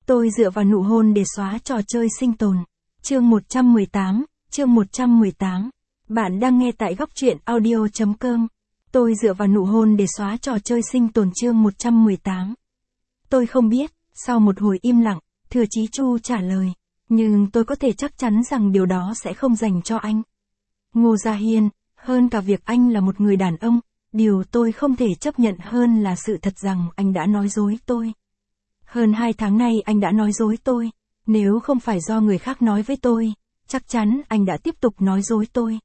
Tôi dựa vào nụ hôn để xóa trò chơi sinh tồn. Chương 118. Bạn đang nghe tại góc truyện audio.com. Tôi dựa vào nụ hôn để xóa trò chơi sinh tồn chương 118. Tôi không biết, sau một hồi im lặng, Thừa Chí Chu trả lời. Nhưng tôi có thể chắc chắn rằng điều đó sẽ không dành cho anh. Ngô Gia Hiên, hơn cả việc anh là một người đàn ông, điều tôi không thể chấp nhận hơn là sự thật rằng anh đã nói dối tôi. Hơn 2 tháng nay anh đã nói dối tôi. Nếu không phải do người khác nói với tôi, chắc chắn anh đã tiếp tục nói dối tôi.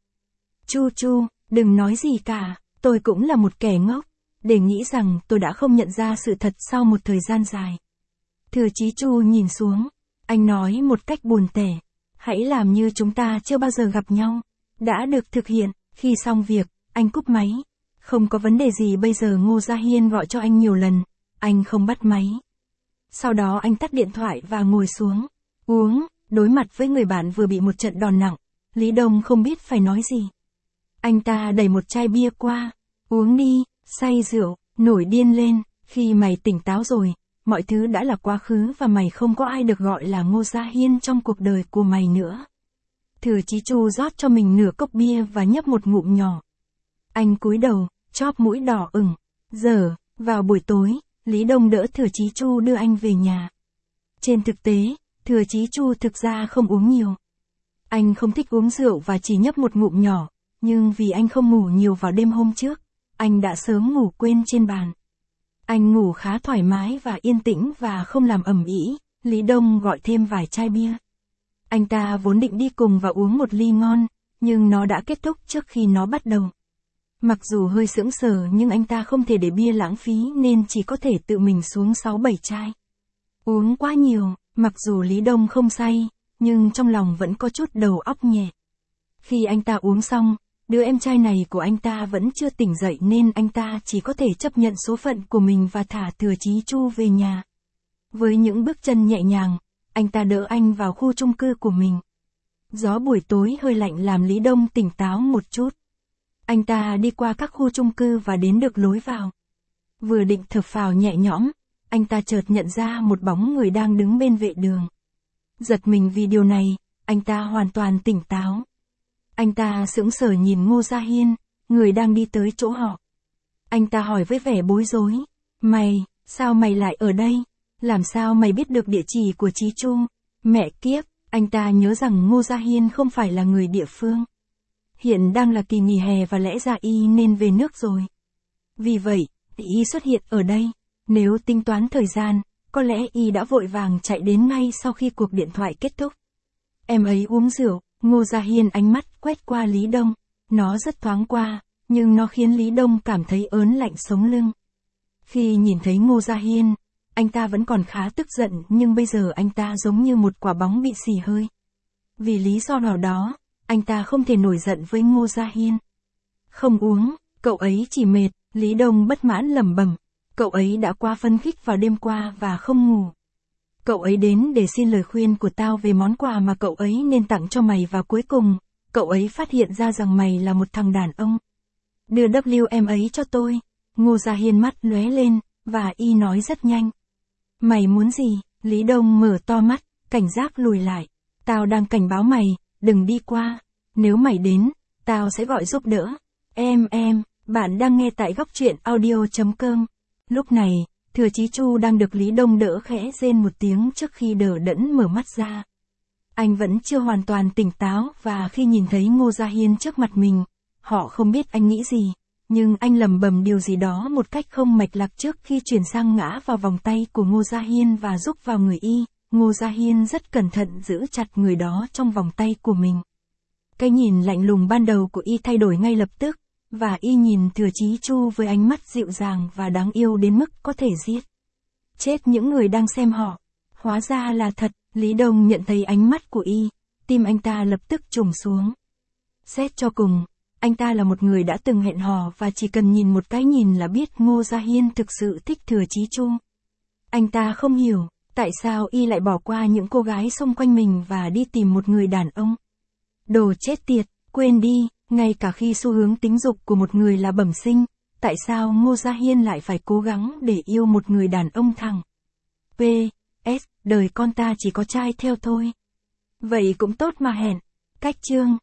Chu, đừng nói gì cả, tôi cũng là một kẻ ngốc, để nghĩ rằng tôi đã không nhận ra sự thật sau một thời gian dài. Thừa Chí Chu nhìn xuống, anh nói một cách buồn tẻ, hãy làm như chúng ta chưa bao giờ gặp nhau. Đã được thực hiện, khi xong việc, anh cúp máy. Không có vấn đề gì bây giờ Ngô Gia Hiên gọi cho anh nhiều lần, anh không bắt máy. Sau đó anh tắt điện thoại và ngồi xuống, uống, đối mặt với người bạn vừa bị một trận đòn nặng, Lý Đông không biết phải nói gì. Anh ta đẩy một chai bia qua, uống đi, say rượu, nổi điên lên, khi mày tỉnh táo rồi, mọi thứ đã là quá khứ và mày không có ai được gọi là Ngô Gia Hiên trong cuộc đời của mày nữa. Thừa Chí Chu rót cho mình nửa cốc bia và nhấp một ngụm nhỏ. Anh cúi đầu, chóp mũi đỏ ửng. Giờ, vào buổi tối, Lý Đông đỡ Thừa Chí Chu đưa anh về nhà. Trên thực tế, Thừa Chí Chu thực ra không uống nhiều. Anh không thích uống rượu và chỉ nhấp một ngụm nhỏ, nhưng vì anh không ngủ nhiều vào đêm hôm trước, anh đã sớm ngủ quên trên bàn. Anh ngủ khá thoải mái và yên tĩnh và không làm ầm ĩ. Lý Đông gọi thêm vài chai bia. Anh ta vốn định đi cùng và uống một ly ngon, nhưng nó đã kết thúc trước khi nó bắt đầu. Mặc dù hơi sững sờ nhưng anh ta không thể để bia lãng phí nên chỉ có thể tự mình xuống 6-7 chai. Uống quá nhiều, mặc dù Lý Đông không say, nhưng trong lòng vẫn có chút đầu óc nhẹ. Khi anh ta uống xong, đứa em trai này của anh ta vẫn chưa tỉnh dậy nên anh ta chỉ có thể chấp nhận số phận của mình và thả Thừa Chí Chu về nhà. Với những bước chân nhẹ nhàng, anh ta đỡ anh vào khu chung cư của mình. Gió buổi tối hơi lạnh làm Lý Đông tỉnh táo một chút. Anh ta đi qua các khu chung cư và đến được lối vào. Vừa định thở phào nhẹ nhõm, anh ta chợt nhận ra một bóng người đang đứng bên vệ đường. Giật mình vì điều này, anh ta hoàn toàn tỉnh táo. Anh ta sững sờ nhìn Ngô Gia Hiên, người đang đi tới chỗ họ. Anh ta hỏi với vẻ bối rối, sao mày lại ở đây? Làm sao mày biết được địa chỉ của Chí Chu? Mẹ kiếp, anh ta nhớ rằng Ngô Gia Hiên không phải là người địa phương. Hiện đang là kỳ nghỉ hè và lẽ ra y nên về nước rồi. Vì vậy, y xuất hiện ở đây. Nếu tính toán thời gian, có lẽ y đã vội vàng chạy đến ngay sau khi cuộc điện thoại kết thúc. Em ấy uống rượu, Ngô Gia Hiên ánh mắt quét qua Lý Đông. Nó rất thoáng qua, nhưng nó khiến Lý Đông cảm thấy ớn lạnh sống lưng. Khi nhìn thấy Ngô Gia Hiên, anh ta vẫn còn khá tức giận nhưng bây giờ anh ta giống như một quả bóng bị xì hơi. Vì lý do nào đó, anh ta không thể nổi giận với Ngô Gia Hiên. Không uống, cậu ấy chỉ mệt, Lý Đông bất mãn lẩm bẩm. Cậu ấy đã quá phấn khích vào đêm qua và không ngủ. Cậu ấy đến để xin lời khuyên của tao về món quà mà cậu ấy nên tặng cho mày và cuối cùng, cậu ấy phát hiện ra rằng mày là một thằng đàn ông. Đưa WM ấy cho tôi. Ngô Gia Hiên mắt lóe lên, và y nói rất nhanh. Mày muốn gì? Lý Đông mở to mắt, cảnh giác lùi lại. Tao đang cảnh báo mày, đừng đi qua. Nếu mày đến, tao sẽ gọi giúp đỡ. Bạn đang nghe tại góc truyện audio.com. Lúc này, Thừa Chí Chu đang được Lý Đông đỡ khẽ rên một tiếng trước khi đờ đẫn mở mắt ra. Anh vẫn chưa hoàn toàn tỉnh táo và khi nhìn thấy Ngô Gia Hiên trước mặt mình, họ không biết anh nghĩ gì, nhưng anh lẩm bẩm điều gì đó một cách không mạch lạc trước khi chuyển sang ngã vào vòng tay của Ngô Gia Hiên và rúc vào người y. Ngô Gia Hiên rất cẩn thận giữ chặt người đó trong vòng tay của mình. Cái nhìn lạnh lùng ban đầu của y thay đổi ngay lập tức, và y nhìn Thừa Chí Chu với ánh mắt dịu dàng và đáng yêu đến mức có thể giết chết những người đang xem họ. Hóa ra là thật, Lý Đông nhận thấy ánh mắt của y, tim anh ta lập tức trùng xuống. Xét cho cùng, anh ta là một người đã từng hẹn hò và chỉ cần nhìn một cái nhìn là biết Ngô Gia Hiên thực sự thích Thừa Chí Chu. Anh ta không hiểu, tại sao y lại bỏ qua những cô gái xung quanh mình và đi tìm một người đàn ông. Đồ chết tiệt, quên đi, ngay cả khi xu hướng tính dục của một người là bẩm sinh, tại sao Ngô Gia Hiên lại phải cố gắng để yêu một người đàn ông thẳng? P.S. đời con ta chỉ có trai theo thôi. Vậy cũng tốt mà hẹn. Cách chương